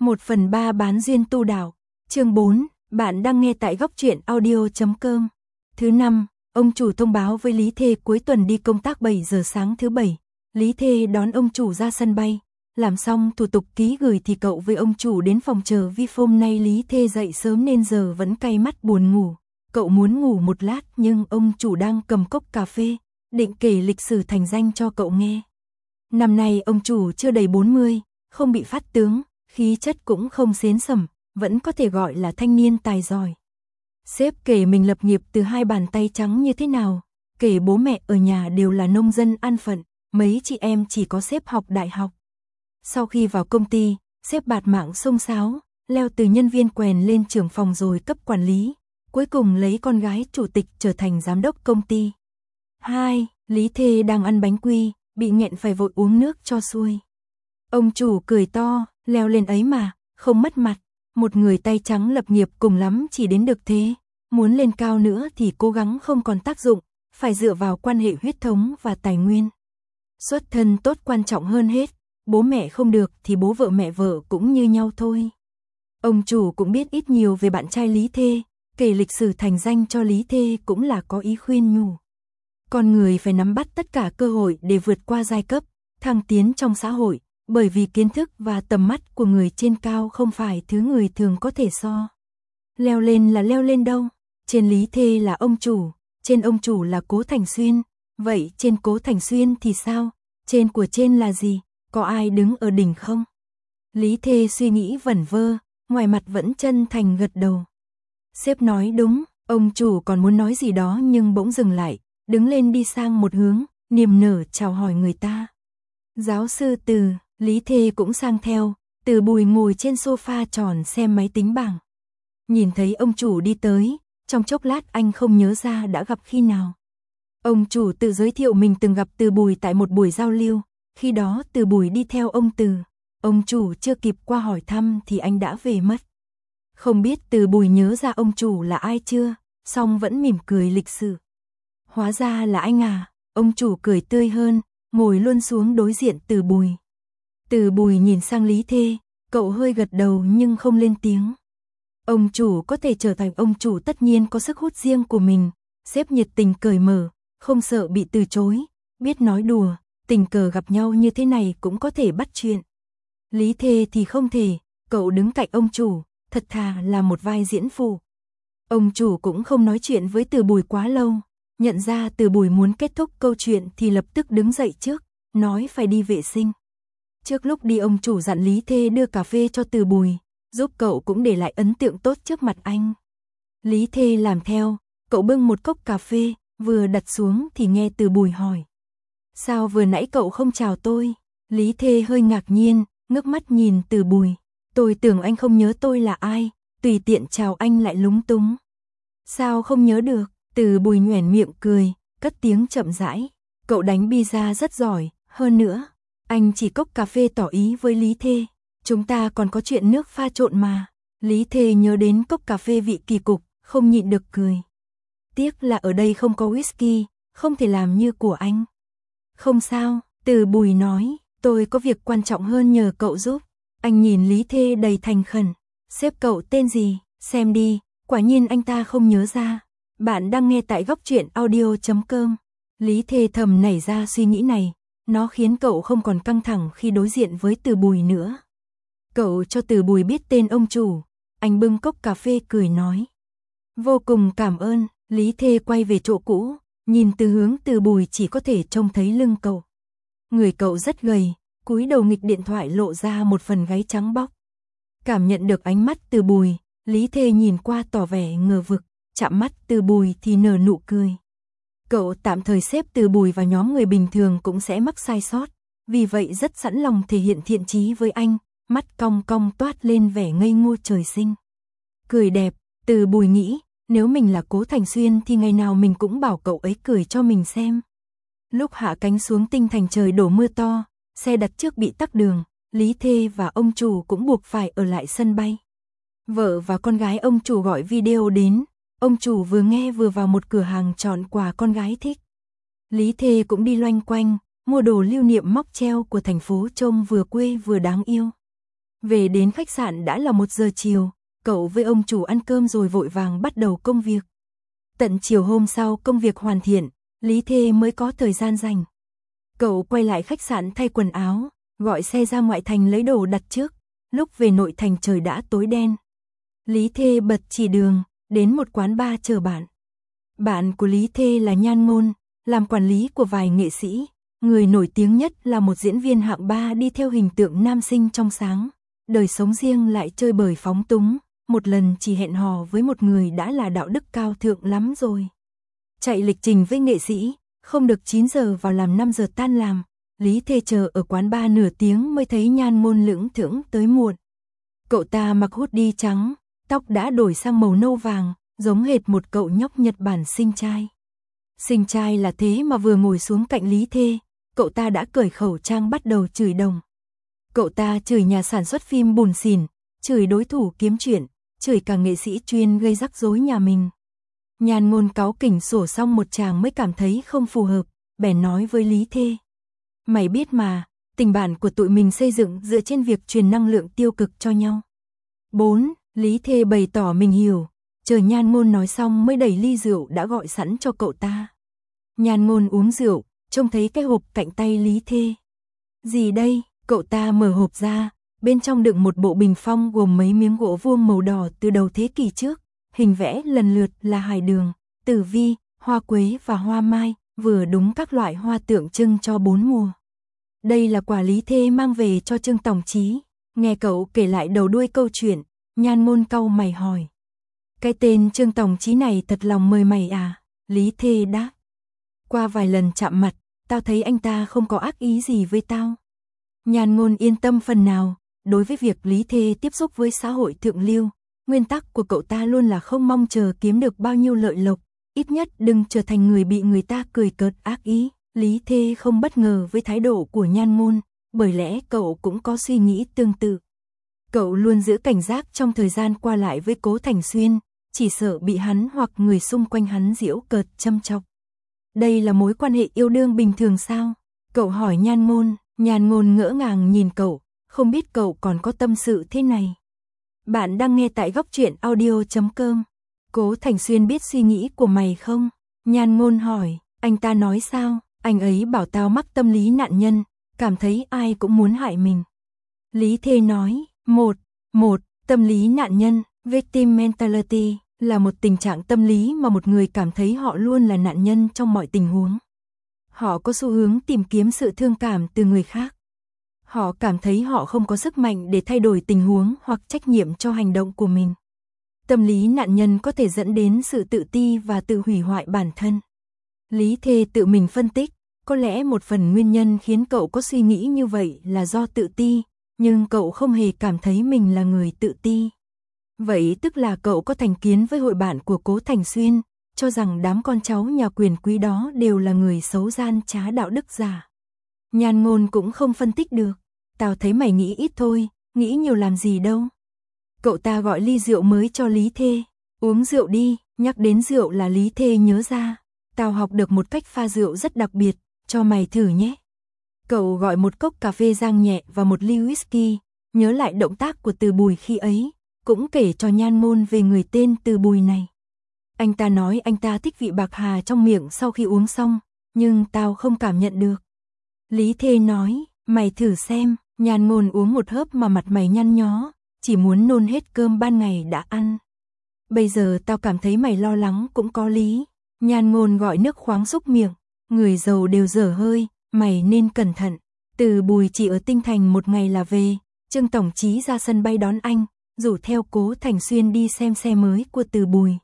1/3 bán duyên tu đạo. Chương 4, bạn đang nghe tại góc truyện audio.com. Thứ năm, ông chủ thông báo với Lý Thê cuối tuần đi công tác 7 giờ sáng thứ Bảy. Lý Thê đón ông chủ ra sân bay. Làm xong thủ tục ký gửi thì cậu với ông chủ đến phòng chờ VIP. Hôm nay Lý Thê dậy sớm nên giờ vẫn cay mắt buồn ngủ. Cậu muốn ngủ một lát nhưng ông chủ đang cầm cốc cà phê, định kể lịch sử thành danh cho cậu nghe. Năm nay ông chủ chưa đầy 40, không bị phát tướng, khí chất cũng không xến sẩm, vẫn có thể gọi là thanh niên tài giỏi. Sếp kể mình lập nghiệp từ 2 bàn tay trắng như thế nào, kể bố mẹ ở nhà đều là nông dân an phận, mấy chị em chỉ có sếp học đại học. Sau khi vào công ty, sếp bạt mạng xông xáo, leo từ nhân viên quèn lên trưởng phòng rồi cấp quản lý, cuối cùng lấy con gái chủ tịch trở thành giám đốc công ty. 2. Lý Thê đang ăn bánh quy, bị nghẹn phải vội uống nước cho xuôi. Ông chủ cười to, leo lên ấy mà, không mất mặt, một người tay trắng lập nghiệp cùng lắm chỉ đến được thế, muốn lên cao nữa thì cố gắng không còn tác dụng, phải dựa vào quan hệ huyết thống và tài nguyên. Xuất thân tốt quan trọng hơn hết, bố mẹ không được thì bố vợ mẹ vợ cũng như nhau thôi. Ông chủ cũng biết ít nhiều về bạn trai Lý Thê, kể lịch sử thành danh cho Lý Thê cũng là có ý khuyên nhủ. Con người phải nắm bắt tất cả cơ hội để vượt qua giai cấp, thăng tiến trong xã hội, bởi vì kiến thức và tầm mắt của người trên cao không phải thứ người thường có thể so. Leo lên là leo lên đâu? Trên Lý Thê là ông chủ, trên ông chủ là Cố Thành Xuyên, vậy trên Cố Thành Xuyên thì sao? Trên của trên là gì? Có ai đứng ở đỉnh không? Lý Thê suy nghĩ vẩn vơ, ngoài mặt vẫn chân thành gật đầu. Sếp nói đúng, ông chủ còn muốn nói gì đó nhưng bỗng dừng lại, đứng lên đi sang một hướng, niềm nở chào hỏi người ta. Giáo sư Từ, Lý Thê cũng sang theo, Từ Bùi ngồi trên sofa tròn xem máy tính bảng. Nhìn thấy ông chủ đi tới, trong chốc lát anh không nhớ ra đã gặp khi nào. Ông chủ tự giới thiệu mình từng gặp Từ Bùi tại một buổi giao lưu, khi đó Từ Bùi đi theo ông Từ. Ông chủ chưa kịp qua hỏi thăm thì anh đã về mất. Không biết Từ Bùi nhớ ra ông chủ là ai chưa, song vẫn mỉm cười lịch sự. Hóa ra là anh à, ông chủ cười tươi hơn, ngồi luôn xuống đối diện Từ Bùi. Từ Bùi nhìn sang Lý Thê, cậu hơi gật đầu nhưng không lên tiếng. Ông chủ có thể trở thành ông chủ tất nhiên có sức hút riêng của mình, sếp nhiệt tình cởi mở, không sợ bị từ chối, biết nói đùa, tình cờ gặp nhau như thế này cũng có thể bắt chuyện. Lý Thê thì không thể, cậu đứng cạnh ông chủ, thật thà là một vai diễn phụ. Ông chủ cũng không nói chuyện với Từ Bùi quá lâu, nhận ra Từ Bùi muốn kết thúc câu chuyện thì lập tức đứng dậy trước, nói phải đi vệ sinh. Trước lúc đi ông chủ dặn Lý Thê đưa cà phê cho Từ Bùi, giúp cậu cũng để lại ấn tượng tốt trước mặt anh. Lý Thê làm theo, cậu bưng một cốc cà phê, vừa đặt xuống thì nghe Từ Bùi hỏi. Sao vừa nãy cậu không chào tôi? Lý Thê hơi ngạc nhiên, ngước mắt nhìn Từ Bùi. Tôi tưởng anh không nhớ tôi là ai, tùy tiện chào anh lại lúng túng. Sao không nhớ được? Từ Bùi nhoẻn miệng cười, cất tiếng chậm rãi. Cậu đánh pizza rất giỏi, hơn nữa, anh chỉ cốc cà phê tỏ ý với Lý Thê. Chúng ta còn có chuyện nước pha trộn mà. Lý Thê nhớ đến cốc cà phê vị kỳ cục, không nhịn được cười. Tiếc là ở đây không có whisky, không thể làm như của anh. Không sao, Từ Bùi nói, tôi có việc quan trọng hơn nhờ cậu giúp. Anh nhìn Lý Thê đầy thành khẩn. Sếp cậu tên gì? Xem đi, quả nhiên anh ta không nhớ ra. Bạn đang nghe tại góc truyện audio.com. Lý Thê thầm nảy ra suy nghĩ này, nó khiến cậu không còn căng thẳng khi đối diện với Từ Bùi nữa. Cậu cho Từ Bùi biết tên ông chủ, anh bưng cốc cà phê cười nói. Vô cùng cảm ơn. Lý Thê quay về chỗ cũ, nhìn từ hướng Từ Bùi chỉ có thể trông thấy lưng cậu. Người cậu rất gầy, cúi đầu nghịch điện thoại lộ ra một phần gáy trắng bóc. Cảm nhận được ánh mắt Từ Bùi, Lý Thê nhìn qua tỏ vẻ ngờ vực, chạm mắt Từ Bùi thì nở nụ cười. Cậu tạm thời xếp Từ Bùi vào nhóm người bình thường cũng sẽ mắc sai sót, vì vậy rất sẵn lòng thể hiện thiện chí với anh, mắt cong cong toát lên vẻ ngây ngô trời sinh. Cười đẹp, Từ Bùi nghĩ, nếu mình là Cố Thành Xuyên thì ngày nào mình cũng bảo cậu ấy cười cho mình xem. Lúc hạ cánh xuống Tinh Thành trời đổ mưa to, xe đặt trước bị tắc đường, Lý Thê và ông chủ cũng buộc phải ở lại sân bay. Vợ và con gái ông chủ gọi video đến, ông chủ vừa nghe vừa vào một cửa hàng chọn quà con gái thích. Lý Thê cũng đi loanh quanh, mua đồ lưu niệm móc treo của thành phố trông vừa quê vừa đáng yêu. Về đến khách sạn đã là 1 giờ chiều, cậu với ông chủ ăn cơm rồi vội vàng bắt đầu công việc. Tận chiều hôm sau công việc hoàn thiện, Lý Thê mới có thời gian rảnh. Cậu quay lại khách sạn thay quần áo, gọi xe ra ngoại thành lấy đồ đặt trước, lúc về nội thành trời đã tối đen. Lý Thê bật chỉ đường, đến một quán bar chờ bạn. Bạn của Lý Thê là Nhan Ngôn, làm quản lý của vài nghệ sĩ, người nổi tiếng nhất là một diễn viên hạng 3 đi theo hình tượng nam sinh trong sáng, đời sống riêng lại chơi bời phóng túng, một lần chỉ hẹn hò với một người đã là đạo đức cao thượng lắm rồi. Chạy lịch trình với nghệ sĩ, không được 9 giờ vào làm 5 giờ tan làm, Lý Thê chờ ở quán bar nửa tiếng mới thấy Nhan Ngôn lững thững tới muộn. Cậu ta mặc hoodie trắng, tóc đã đổi sang màu nâu vàng, giống hệt một cậu nhóc Nhật Bản xinh trai. Xinh trai là thế mà vừa ngồi xuống cạnh Lý Thê, cậu ta đã cởi khẩu trang bắt đầu chửi đồng. Cậu ta chửi nhà sản xuất phim bùn xỉn, chửi đối thủ kiếm chuyện, chửi cả nghệ sĩ chuyên gây rắc rối nhà mình. Nhan Ngôn cáu kỉnh sổ xong một tràng mới cảm thấy không phù hợp, bèn nói với Lý Thê. Mày biết mà, tình bạn của tụi mình xây dựng dựa trên việc truyền năng lượng tiêu cực cho nhau. 4. Lý Thê bày tỏ mình hiểu, chờ Nhan Ngôn nói xong mới đẩy ly rượu đã gọi sẵn cho cậu ta. Nhan Ngôn uống rượu, trông thấy cái hộp cạnh tay Lý Thê. Gì đây? Cậu ta mở hộp ra, bên trong đựng một bộ bình phong gồm mấy miếng gỗ vuông màu đỏ từ đầu thế kỷ trước, hình vẽ lần lượt là hải đường, tử vi, hoa quế và hoa mai, vừa đúng các loại hoa tượng trưng cho 4 mùa. Đây là quà Lý Thê mang về cho Trương Tòng Chí. Nghe cậu kể lại đầu đuôi câu chuyện, Nhan Ngôn cau mày hỏi. Cái tên Trương Tòng Chí này thật lòng mời mày à? Lý Thê đáp. Qua vài lần chạm mặt, tao thấy anh ta không có ác ý gì với tao. Nhan Ngôn yên tâm phần nào, đối với việc Lý Thê tiếp xúc với xã hội thượng lưu, nguyên tắc của cậu ta luôn là không mong chờ kiếm được bao nhiêu lợi lộc, ít nhất đừng trở thành người bị người ta cười cợt ác ý. Lý Thê không bất ngờ với thái độ của Nhan Ngôn, bởi lẽ cậu cũng có suy nghĩ tương tự. Cậu luôn giữ cảnh giác trong thời gian qua lại với Cố Thành Xuyên, chỉ sợ bị hắn hoặc người xung quanh hắn giễu cợt châm chọc. Đây là mối quan hệ yêu đương bình thường sao? Cậu hỏi Nhan Ngôn. Nhan Ngôn ngỡ ngàng nhìn cậu, không biết cậu còn có tâm sự thế này. Bạn đang nghe tại góc truyện audio.com. Cố Thành Xuyên biết suy nghĩ của mày không? Nhan Ngôn hỏi. Anh ta nói sao? Anh ấy bảo tao mắc tâm lý nạn nhân, cảm thấy ai cũng muốn hại mình. Lý Thê nói. Một, tâm lý nạn nhân, victim mentality, là một tình trạng tâm lý mà một người cảm thấy họ luôn là nạn nhân trong mọi tình huống. Họ có xu hướng tìm kiếm sự thương cảm từ người khác. Họ cảm thấy họ không có sức mạnh để thay đổi tình huống hoặc trách nhiệm cho hành động của mình. Tâm lý nạn nhân có thể dẫn đến sự tự ti và tự hủy hoại bản thân. Lý Thê tự mình phân tích, có lẽ một phần nguyên nhân khiến cậu có suy nghĩ như vậy là do tự ti, nhưng cậu không hề cảm thấy mình là người tự ti. Vậy tức là cậu có thành kiến với hội bạn của Cố Thành Xuyên, cho rằng đám con cháu nhà quyền quý đó đều là người xấu gian trá đạo đức giả. Nhan Ngôn cũng không phân tích được. Tao thấy mày nghĩ ít thôi, nghĩ nhiều làm gì đâu. Cậu ta gọi ly rượu mới cho Lý Thê. Uống rượu đi, nhắc đến rượu là Lý Thê nhớ ra. Tao học được một cách pha rượu rất đặc biệt, cho mày thử nhé. Cậu gọi một cốc cà phê rang nhẹ và một ly whisky, nhớ lại động tác của Từ Bùi khi ấy, cũng kể cho Nhan Ngôn về người tên Từ Bùi này. Anh ta nói anh ta thích vị bạc hà trong miệng sau khi uống xong, nhưng tao không cảm nhận được. Lý Thê nói, mày thử xem. Nhan Ngôn uống một hớp mà mặt mày nhăn nhó, chỉ muốn nôn hết cơm ban ngày đã ăn. Bây giờ tao cảm thấy mày lo lắng cũng có lý. Nhan Ngôn gọi nước khoáng xúc miệng, người giàu đều dở hơi, mày nên cẩn thận. Từ Bùi chỉ ở Tinh Thành một ngày là về, Trương Tổng Chí ra sân bay đón anh, rủ theo Cố Thành Xuyên đi xem xe mới của Từ Bùi.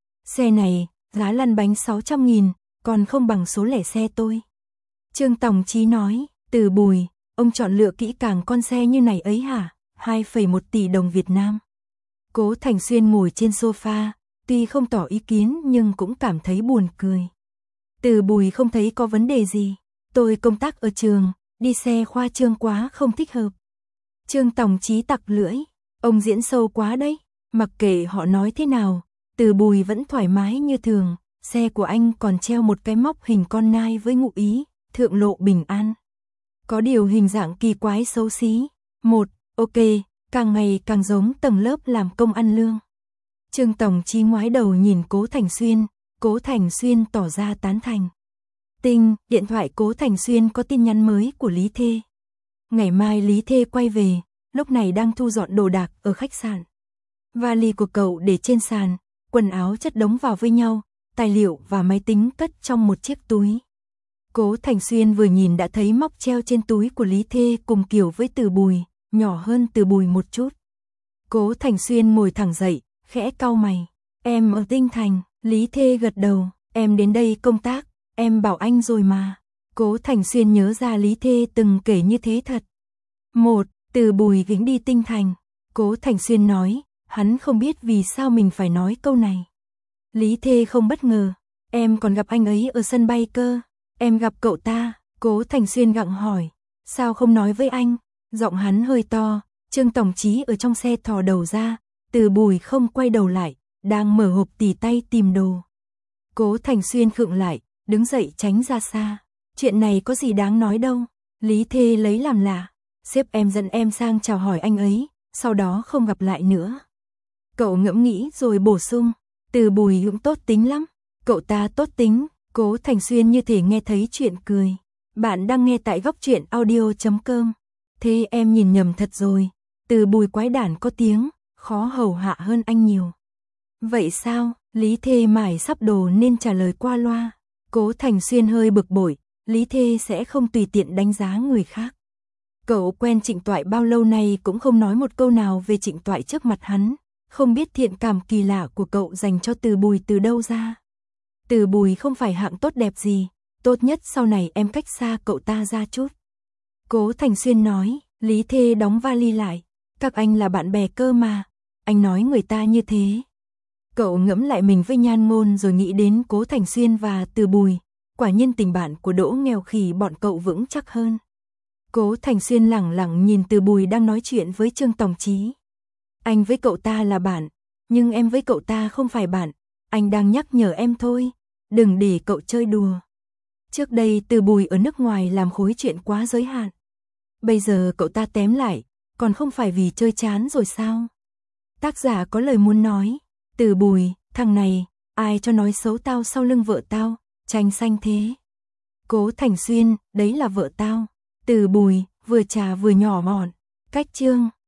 Xe này, giá lăn bánh 600.000, còn không bằng số lẻ xe tôi. Trương Tòng Chí nói, Từ Bùi, ông chọn lựa kỹ càng con xe như này ấy hả? 2,1 tỷ đồng Việt Nam. Cố Thành Xuyên ngồi trên sofa, tuy không tỏ ý kiến nhưng cũng cảm thấy buồn cười. Từ Bùi không thấy có vấn đề gì. Tôi công tác ở trường, đi xe khoa trương quá không thích hợp. Trương Tòng Chí tặc lưỡi, ông diễn sâu quá đấy. Mặc kệ họ nói thế nào, Từ Bùi vẫn thoải mái như thường. Xe của anh còn treo một cái móc hình con nai với ngụ ý, thượng lộ bình an. Có điều hình dạng kỳ quái xấu xí. Ok, càng ngày càng giống tầng lớp làm công ăn lương. Trương Tổng Chí ngoái đầu nhìn Cố Thành Xuyên tỏ ra tán thành. Tinh, điện thoại Cố Thành Xuyên có tin nhắn mới của Lý Thê. Ngày mai Lý Thê quay về, lúc này đang thu dọn đồ đạc ở khách sạn. Vali của cậu để trên sàn, quần áo chất đống vào với nhau, tài liệu và máy tính cất trong một chiếc túi. Cố Thành Xuyên vừa nhìn đã thấy móc treo trên túi của Lý Thê cùng kiểu với Từ Bùi, nhỏ hơn Từ Bùi một chút. Cố Thành Xuyên ngồi thẳng dậy, khẽ cau mày. Em ở Tinh Thành, Lý Thê gật đầu, em đến đây công tác, em bảo anh rồi mà. Cố Thành Xuyên nhớ ra Lý Thê từng kể như thế thật. Từ Bùi gĩnh đi Tinh Thành, Cố Thành Xuyên nói, hắn không biết vì sao mình phải nói câu này. Lý Thê không bất ngờ, em còn gặp anh ấy ở sân bay cơ, em gặp cậu ta, Cố Thành Xuyên gặng hỏi, sao không nói với anh, giọng hắn hơi to, Trương Tổng Chí ở trong xe thò đầu ra, Từ Bùi không quay đầu lại, đang mở hộp tỉ tay tìm đồ. Cố Thành Xuyên khựng lại, đứng dậy tránh ra xa, chuyện này có gì đáng nói đâu, Lý Thê lấy làm lạ, sếp em dẫn em sang chào hỏi anh ấy, sau đó không gặp lại nữa. Cậu ngẫm nghĩ rồi bổ sung, Từ Bùi cũng tốt tính lắm, cậu ta tốt tính, Cố Thành Xuyên như thể nghe thấy chuyện cười. Bạn đang nghe tại góc truyện audio.com. Thế em nhìn nhầm thật rồi, Từ Bùi quái đản có tiếng, khó hầu hạ hơn anh nhiều. Vậy sao, Lý Thê mải sắp đồ nên trả lời qua loa. Cố Thành Xuyên hơi bực bội, Lý Thê sẽ không tùy tiện đánh giá người khác. Cậu quen Trịnh Toại bao lâu nay cũng không nói một câu nào về Trịnh Toại trước mặt hắn, không biết thiện cảm kỳ lạ của cậu dành cho Từ Bùi từ đâu ra. Từ Bùi không phải hạng tốt đẹp gì, tốt nhất sau này em cách xa cậu ta ra chút. Cố Thành Xuyên nói, Lý Thê đóng vali lại, các anh là bạn bè cơ mà, anh nói người ta như thế. Cậu ngẫm lại mình với Nhan Ngôn rồi nghĩ đến Cố Thành Xuyên và Từ Bùi, quả nhiên tình bạn của Đỗ Nghèo Khỉ bọn cậu vững chắc hơn. Cố Thành Xuyên lẳng lặng nhìn Từ Bùi đang nói chuyện với Trương Tổng Chí. Anh với cậu ta là bạn, nhưng em với cậu ta không phải bạn, anh đang nhắc nhở em thôi, đừng để cậu chơi đùa. Trước đây Từ Bùi ở nước ngoài làm khối chuyện quá giới hạn. Bây giờ cậu ta tém lại, còn không phải vì chơi chán rồi sao? Tác giả có lời muốn nói, Từ Bùi, thằng này, ai cho nói xấu tao sau lưng vợ tao, tranh xanh thế. Cố Thành Xuyên, đấy là vợ tao. Từ Bùi, vừa trà vừa nhỏ mọn, cách chương.